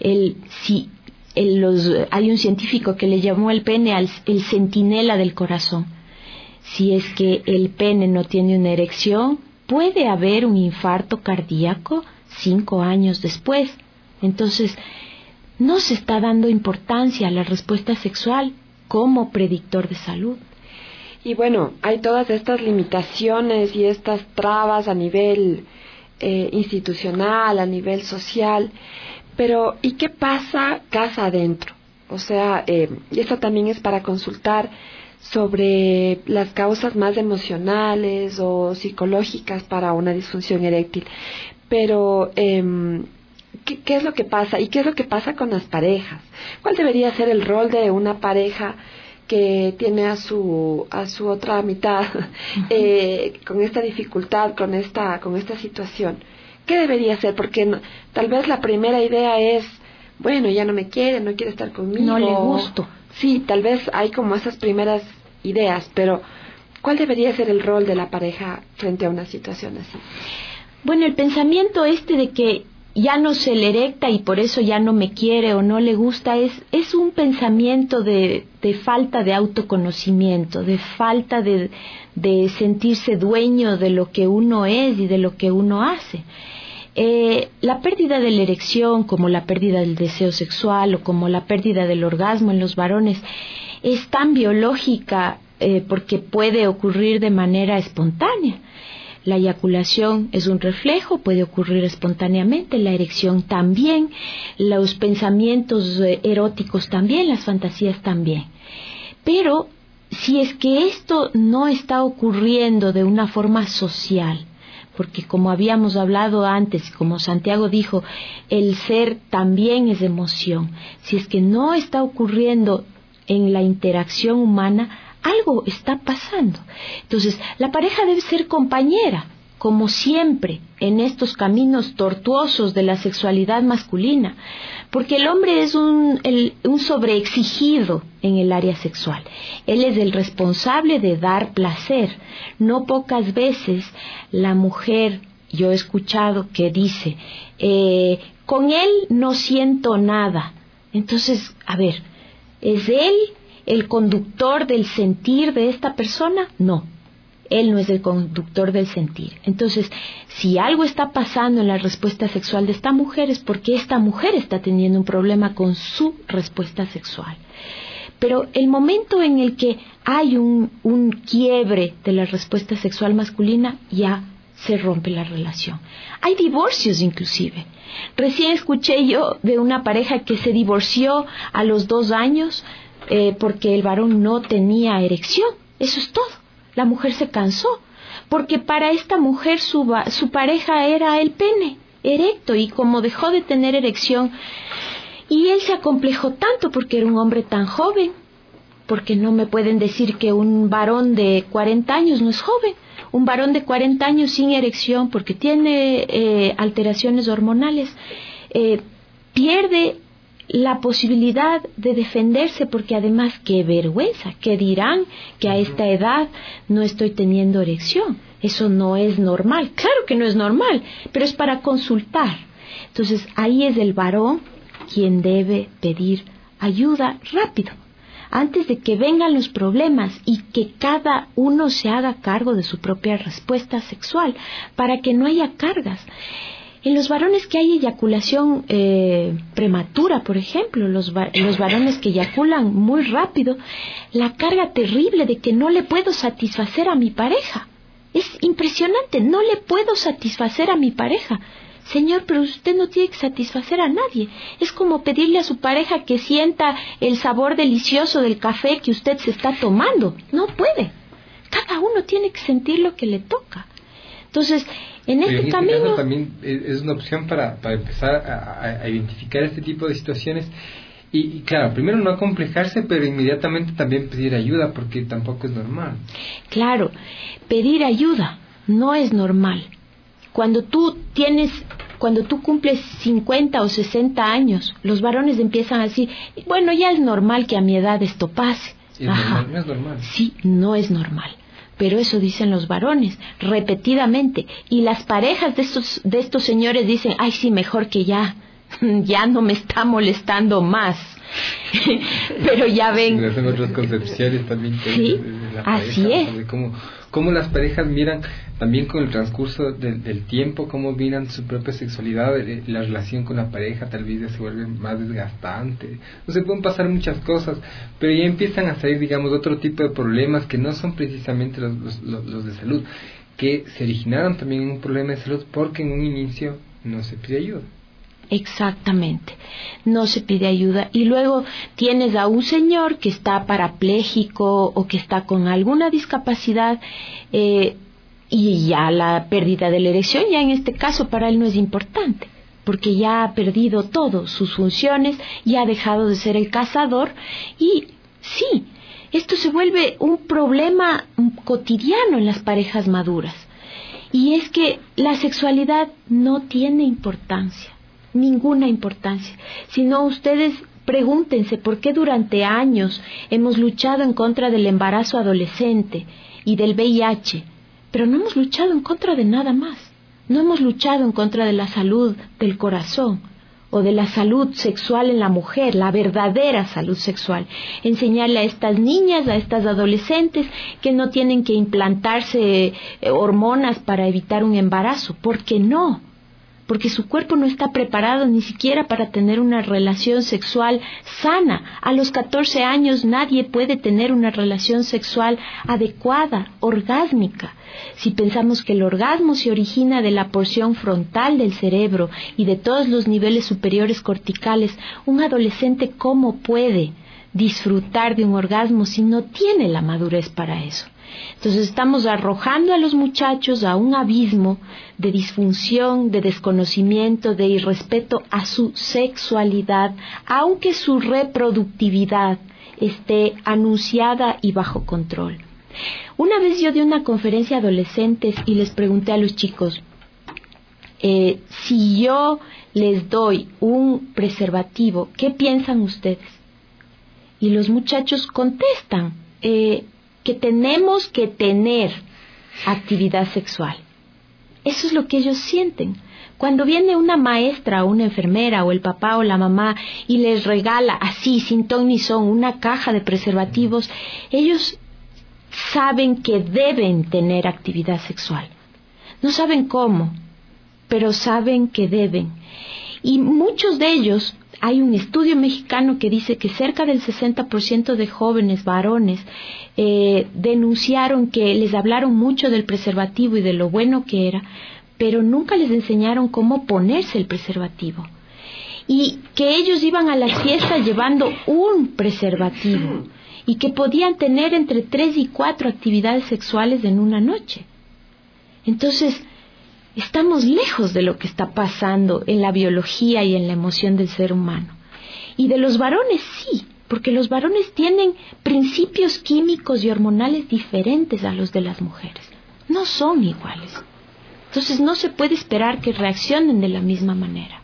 hay un científico que le llamó el pene el centinela del corazón. Si es que el pene no tiene una erección, puede haber un infarto cardíaco 5 años después. Entonces, no se está dando importancia a la respuesta sexual como predictor de salud. Y bueno, hay todas estas limitaciones y estas trabas a nivel institucional, a nivel social, pero ¿y qué pasa casa adentro? O sea, y esto también es para consultar sobre las causas más emocionales o psicológicas para una disfunción eréctil. Pero, ¿qué es lo que pasa? ¿Y qué es lo que pasa con las parejas? ¿Cuál debería ser el rol de una pareja que tiene a su otra mitad con esta dificultad, con esta situación? ¿Qué debería ser? Porque tal vez la primera idea es, bueno, ya no me quiere, no quiere estar conmigo. No le gusto. Sí, tal vez hay como esas primeras ideas, pero ¿cuál debería ser el rol de la pareja frente a una situación así? Bueno, el pensamiento de que ya no se le erecta y por eso ya no me quiere o no le gusta es un pensamiento de falta de autoconocimiento, de falta de sentirse dueño de lo que uno es y de lo que uno hace. La pérdida de la erección, como la pérdida del deseo sexual o como la pérdida del orgasmo en los varones, es tan biológica porque puede ocurrir de manera espontánea. La eyaculación es un reflejo, puede ocurrir espontáneamente, la erección también, los pensamientos eróticos también, las fantasías también. Pero si es que esto no está ocurriendo de una forma social, porque como habíamos hablado antes, como Santiago dijo, el ser también es emoción. Si es que no está ocurriendo en la interacción humana, algo está pasando. Entonces, la pareja debe ser compañera, como siempre, en estos caminos tortuosos de la sexualidad masculina, porque el hombre es un sobreexigido en el área sexual. Él es el responsable de dar placer. No pocas veces la mujer, yo he escuchado que dice, con él no siento nada. Entonces, a ver, ¿es él el conductor del sentir de esta persona? No, él no es el conductor del sentir. Entonces, si algo está pasando en la respuesta sexual de esta mujer es porque esta mujer está teniendo un problema con su respuesta sexual. Pero el momento en el que hay un quiebre de la respuesta sexual masculina, ya se rompe la relación. Hay divorcios inclusive. Recién escuché yo de una pareja que se divorció a los 2 años porque el varón no tenía erección. Eso es todo. La mujer se cansó, porque para esta mujer su pareja era el pene erecto, y como dejó de tener erección, y él se acomplejó tanto porque era un hombre tan joven, porque no me pueden decir que un varón de 40 años no es joven. Un varón de 40 años sin erección, porque tiene alteraciones hormonales, pierde la posibilidad de defenderse, porque además, qué vergüenza, qué dirán que a esta edad no estoy teniendo erección. Eso no es normal. Claro que no es normal, pero es para consultar. Entonces, ahí es el varón quien debe pedir ayuda rápido, antes de que vengan los problemas, y que cada uno se haga cargo de su propia respuesta sexual, para que no haya cargas. En los varones que hay eyaculación prematura, por ejemplo, los varones que eyaculan muy rápido, la carga terrible de que no le puedo satisfacer a mi pareja. Es impresionante, no le puedo satisfacer a mi pareja. Señor, pero usted no tiene que satisfacer a nadie. Es como pedirle a su pareja que sienta el sabor delicioso del café que usted se está tomando. No puede. Cada uno tiene que sentir lo que le toca. Entonces, en este camino caso también es una opción para empezar a identificar este tipo de situaciones y claro, primero no acomplejarse, pero inmediatamente también pedir ayuda, porque tampoco es normal. Claro, pedir ayuda no es normal. Cuando tú cumples 50 o 60 años, los varones empiezan a decir, bueno, ya es normal que a mi edad esto pase. Ajá. No es normal. Sí, no es normal. Pero eso dicen los varones repetidamente. Y las parejas de estos señores dicen, ay, sí, mejor que ya no me está molestando más. Pero ya ven. Sí, hacen otras concepciones también. Sí, así es. Cómo las parejas miran también con el transcurso del tiempo, cómo miran su propia sexualidad, la relación con la pareja tal vez ya se vuelve más desgastante. No se pueden pasar muchas cosas, pero ya empiezan a salir, digamos, otro tipo de problemas que no son precisamente los de salud, que se originaron también en un problema de salud porque en un inicio no se pide ayuda. Exactamente, no se pide ayuda. Y luego tienes a un señor que está parapléjico o que está con alguna discapacidad y ya la pérdida de la erección, ya en este caso para él no es importante, porque ya ha perdido todas sus funciones y ha dejado de ser el cazador. Y sí, esto se vuelve un problema cotidiano en las parejas maduras. Y es que la sexualidad no tiene importancia. Ninguna importancia, sino ustedes pregúntense por qué durante años hemos luchado en contra del embarazo adolescente y del VIH, pero no hemos luchado en contra de nada más. No hemos luchado en contra de la salud del corazón o de la salud sexual en la mujer, la verdadera salud sexual. Enseñarle a estas niñas, a estas adolescentes que no tienen que implantarse hormonas para evitar un embarazo. ¿Por qué no? Porque su cuerpo no está preparado ni siquiera para tener una relación sexual sana. A los 14 años nadie puede tener una relación sexual adecuada, orgásmica. Si pensamos que el orgasmo se origina de la porción frontal del cerebro y de todos los niveles superiores corticales, un adolescente, ¿cómo puede disfrutar de un orgasmo si no tiene la madurez para eso? Entonces estamos arrojando a los muchachos a un abismo de disfunción, de desconocimiento, de irrespeto a su sexualidad, aunque su reproductividad esté anunciada y bajo control. Una vez yo di una conferencia a adolescentes y les pregunté a los chicos, si yo les doy un preservativo, ¿qué piensan ustedes? Y los muchachos contestan, que tenemos que tener actividad sexual. Eso es lo que ellos sienten. Cuando viene una maestra o una enfermera o el papá o la mamá y les regala así, sin ton ni son, una caja de preservativos, ellos saben que deben tener actividad sexual. No saben cómo, pero saben que deben. Y muchos de ellos, hay un estudio mexicano que dice que cerca del 60% de jóvenes varones denunciaron que les hablaron mucho del preservativo y de lo bueno que era, pero nunca les enseñaron cómo ponerse el preservativo. Y que ellos iban a las fiestas llevando un preservativo y que podían tener entre 3 y 4 actividades sexuales en una noche. Entonces, estamos lejos de lo que está pasando en la biología y en la emoción del ser humano. Y de los varones sí, porque los varones tienen principios químicos y hormonales diferentes a los de las mujeres. No son iguales. Entonces no se puede esperar que reaccionen de la misma manera.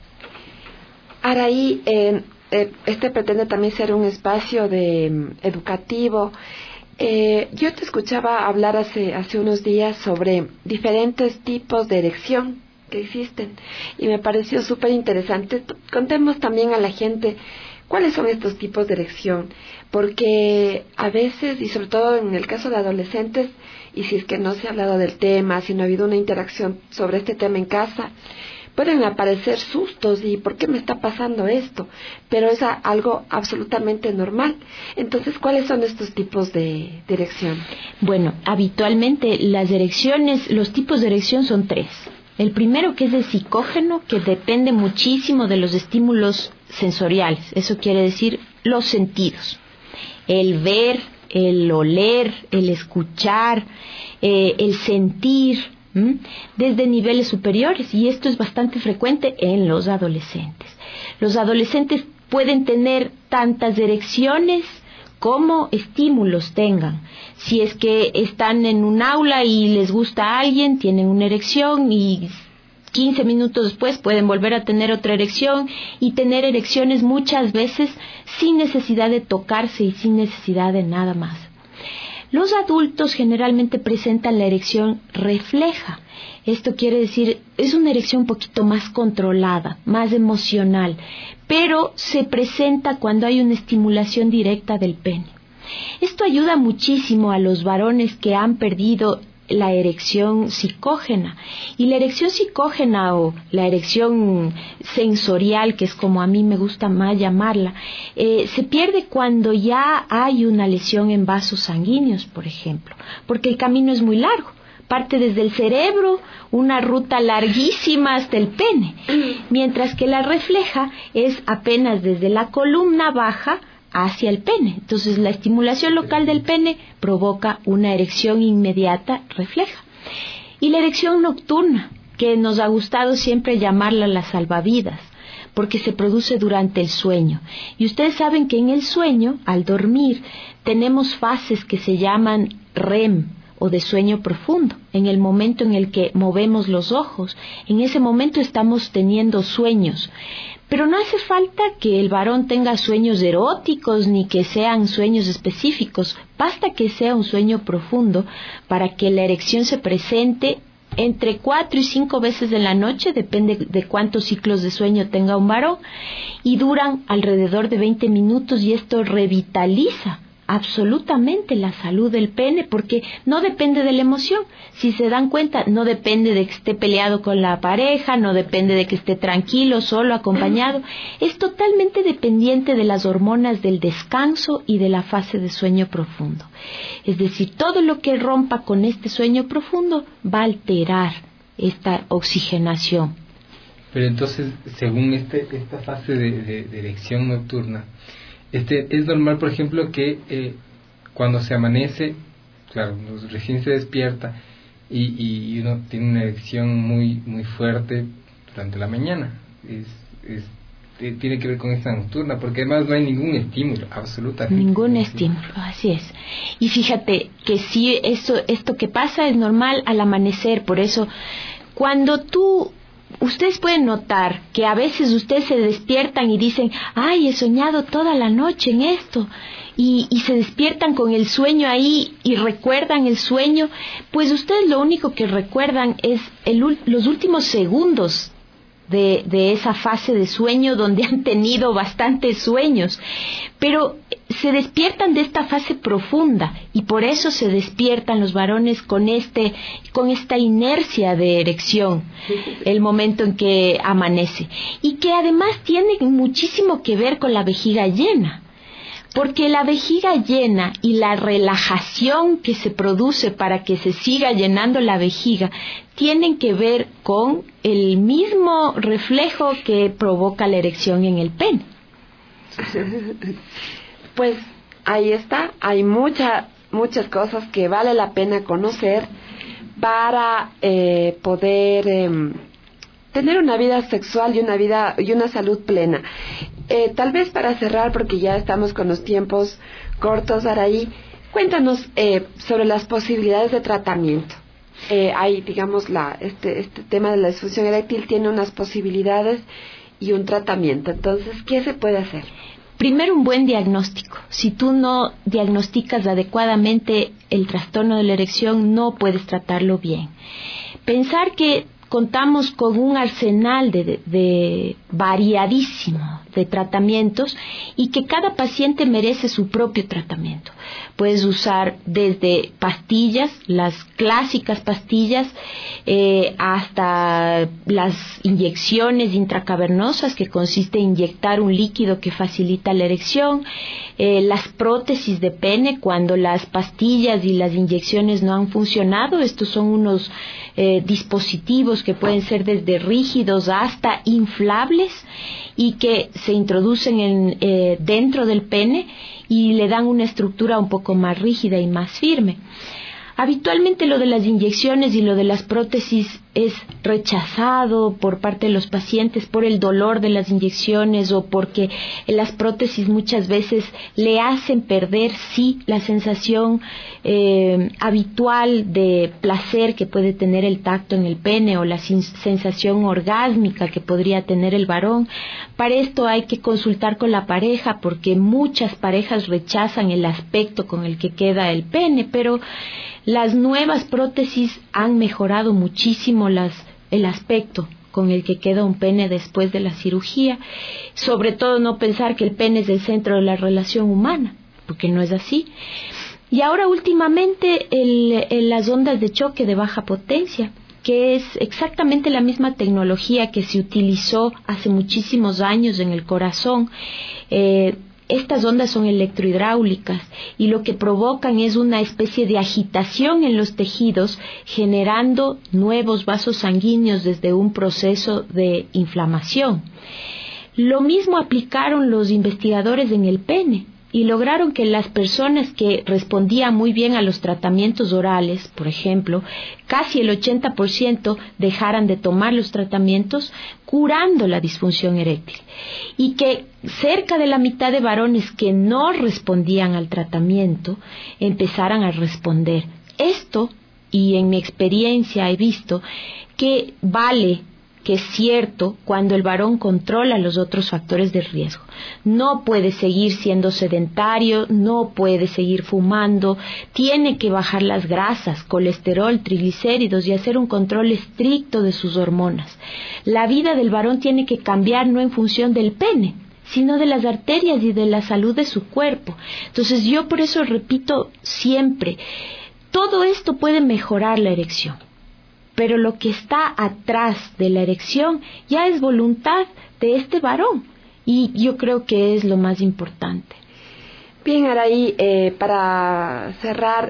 Araí, este pretende también ser un espacio educativo. Yo te escuchaba hablar hace unos días sobre diferentes tipos de erección que existen y me pareció súper interesante. Contemos también a la gente cuáles son estos tipos de erección, porque a veces, y sobre todo en el caso de adolescentes, y si es que no se ha hablado del tema, si no ha habido una interacción sobre este tema en casa, pueden aparecer sustos y ¿por qué me está pasando esto? Pero es algo absolutamente normal. Entonces, ¿cuáles son estos tipos de erección? Bueno, habitualmente los tipos de erección son 3. El primero, que es de psicógeno, que depende muchísimo de los estímulos sensoriales. Eso quiere decir los sentidos. El ver, el oler, el escuchar, el sentir, desde niveles superiores, y esto es bastante frecuente en los adolescentes. Los adolescentes pueden tener tantas erecciones como estímulos tengan. Si es que están en un aula y les gusta a alguien, tienen una erección y 15 minutos después pueden volver a tener otra erección y tener erecciones muchas veces sin necesidad de tocarse y sin necesidad de nada más. Los adultos generalmente presentan la erección refleja. Esto quiere decir, es una erección un poquito más controlada, más emocional, pero se presenta cuando hay una estimulación directa del pene. Esto ayuda muchísimo a los varones que han perdido la erección psicógena. Y la erección psicógena o la erección sensorial, que es como a mí me gusta más llamarla, se pierde cuando ya hay una lesión en vasos sanguíneos, por ejemplo, porque el camino es muy largo. Parte desde el cerebro, una ruta larguísima hasta el pene, mientras que la refleja es apenas desde la columna baja hacia el pene. Entonces la estimulación local del pene provoca una erección inmediata refleja. Y la erección nocturna, que nos ha gustado siempre llamarla la salvavidas, porque se produce durante el sueño. Y ustedes saben que en el sueño, al dormir, tenemos fases que se llaman REM, o de sueño profundo. En el momento en el que movemos los ojos, en ese momento estamos teniendo sueños. Pero no hace falta que el varón tenga sueños eróticos ni que sean sueños específicos. Basta que sea un sueño profundo para que la erección se presente entre 4 y 5 veces en la noche, depende de cuántos ciclos de sueño tenga un varón, y duran alrededor de 20 minutos y esto revitaliza absolutamente la salud del pene, porque no depende de la emoción. Si se dan cuenta, no depende de que esté peleado con la pareja, no depende de que esté tranquilo, solo, acompañado. Es totalmente dependiente de las hormonas del descanso y de la fase de sueño profundo. Es decir, todo lo que rompa con este sueño profundo va a alterar esta oxigenación. Pero entonces, según esta fase de erección nocturna, es normal, por ejemplo, que cuando se amanece, claro, recién se despierta y uno tiene una erección muy muy fuerte durante la mañana. Tiene que ver con esta nocturna, porque además no hay ningún estímulo, absolutamente. Ningún estímulo, así es. Y fíjate que sí, esto que pasa es normal al amanecer, por eso cuando ustedes pueden notar que a veces ustedes se despiertan y dicen, ay, he soñado toda la noche en esto, y se despiertan con el sueño ahí y recuerdan el sueño, pues ustedes lo único que recuerdan es los últimos segundos de esa fase de sueño donde han tenido bastantes sueños, pero se despiertan de esta fase profunda y por eso se despiertan los varones con esta inercia de erección, el momento en que amanece, y que además tiene muchísimo que ver con la vejiga llena. Porque la vejiga llena y la relajación que se produce para que se siga llenando la vejiga tienen que ver con el mismo reflejo que provoca la erección en el pene. Pues ahí está, hay muchas cosas que vale la pena conocer para poder tener una vida sexual y una salud plena. Tal vez para cerrar, porque ya estamos con los tiempos cortos, Araí, cuéntanos sobre las posibilidades de tratamiento. Hay, digamos, este tema de la disfunción eréctil tiene unas posibilidades y un tratamiento. Entonces, ¿qué se puede hacer? Primero, un buen diagnóstico. Si tú no diagnosticas adecuadamente el trastorno de la erección, no puedes tratarlo bien. Pensar que contamos con un arsenal de variadísimo de tratamientos y que cada paciente merece su propio tratamiento. Puedes usar desde pastillas, las clásicas pastillas, hasta las inyecciones intracavernosas, que consiste en inyectar un líquido que facilita la erección, las prótesis de pene cuando las pastillas y las inyecciones no han funcionado. Estos son unos dispositivos que pueden ser desde rígidos hasta inflables y que se introducen dentro del pene y le dan una estructura un poco más rígida y más firme. Habitualmente lo de las inyecciones y lo de las prótesis es rechazado por parte de los pacientes por el dolor de las inyecciones o porque las prótesis muchas veces le hacen perder, sí, la sensación habitual de placer que puede tener el tacto en el pene o la sensación orgásmica que podría tener el varón. Para esto hay que consultar con la pareja, porque muchas parejas rechazan el aspecto con el que queda el pene, pero las nuevas prótesis han mejorado muchísimo el aspecto con el que queda un pene después de la cirugía. Sobre todo no pensar que el pene es el centro de la relación humana, porque no es así. Y ahora últimamente las ondas de choque de baja potencia, que es exactamente la misma tecnología que se utilizó hace muchísimos años en el corazón. Estas ondas son electrohidráulicas y lo que provocan es una especie de agitación en los tejidos, generando nuevos vasos sanguíneos desde un proceso de inflamación. Lo mismo aplicaron los investigadores en el pene y lograron que las personas que respondían muy bien a los tratamientos orales, por ejemplo, casi el 80% dejaran de tomar los tratamientos, curando la disfunción eréctil. Y que cerca de la mitad de varones que no respondían al tratamiento empezaran a responder. Esto, y en mi experiencia he visto que vale, que es cierto cuando el varón controla los otros factores de riesgo. No puede seguir siendo sedentario, no puede seguir fumando, tiene que bajar las grasas, colesterol, triglicéridos y hacer un control estricto de sus hormonas. La vida del varón tiene que cambiar no en función del pene, sino de las arterias y de la salud de su cuerpo. Entonces yo por eso repito siempre, todo esto puede mejorar la erección. Pero lo que está atrás de la erección ya es voluntad de este varón. Y yo creo que es lo más importante. Bien, Araí, para cerrar,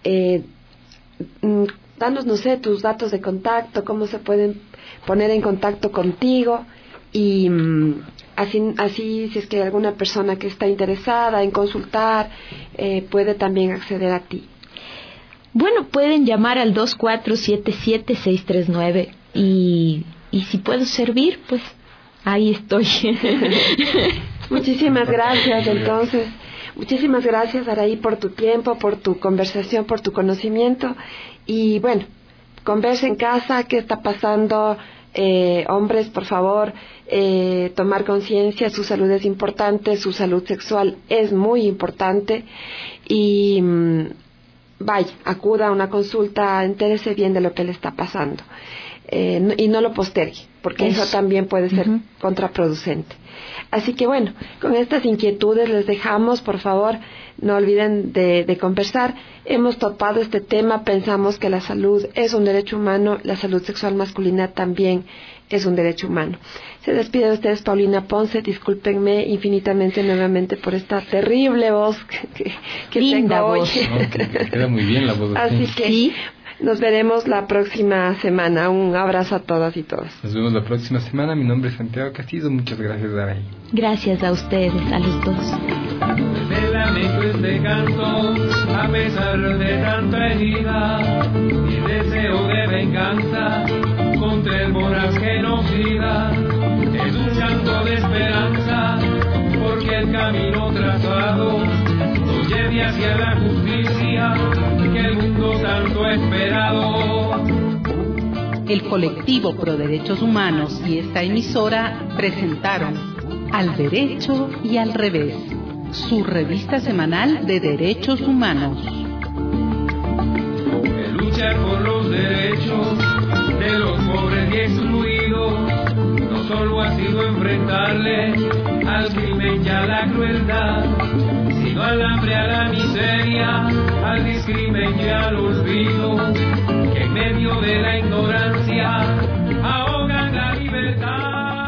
danos, no sé, tus datos de contacto, cómo se pueden poner en contacto contigo y así si es que alguna persona que está interesada en consultar puede también acceder a ti. Bueno, pueden llamar al 2477-639 y si puedo servir, pues ahí estoy. Muchísimas gracias, entonces. Muchísimas gracias, Araí, por tu tiempo, por tu conversación, por tu conocimiento. Y bueno, conversa en casa, qué está pasando. Hombres, por favor, tomar conciencia, su salud es importante, su salud sexual es muy importante. Y vaya, acuda a una consulta, entérese bien de lo que le está pasando y no lo postergue, porque eso también puede ser contraproducente. Así que bueno, con estas inquietudes les dejamos, por favor, no olviden de conversar. Hemos topado este tema, pensamos que la salud es un derecho humano, la salud sexual masculina también es un derecho humano. Se despide de ustedes Paulina Ponce, discúlpenme infinitamente nuevamente por esta terrible voz que linda tengo hoy. Voz. No, que queda muy bien la voz. Así que ¿sí? Nos veremos la próxima semana. Un abrazo a todas y todos. Nos vemos la próxima semana. Mi nombre es Santiago Castillo. Muchas gracias, Araí. Gracias a ustedes, a los dos. Me lamento este canto, a pesar de tanta herida, y deseo de venganza contra el voraz genocida. Es un llanto de esperanza, porque el camino trazado nos lleve hacia la justicia que el mundo tanto ha esperado. El colectivo Pro Derechos Humanos y esta emisora presentaron Al Derecho y al Revés, su revista semanal de derechos humanos. De luchar por los derechos de los pobres y excluidos, no solo ha sido enfrentarle al crimen y a la crueldad, sino al hambre, a la miseria, al discrimen y al olvido, que en medio de la ignorancia ahogan la libertad.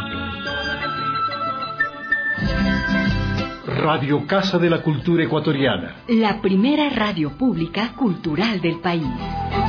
Radio Casa de la Cultura Ecuatoriana. La primera radio pública cultural del país.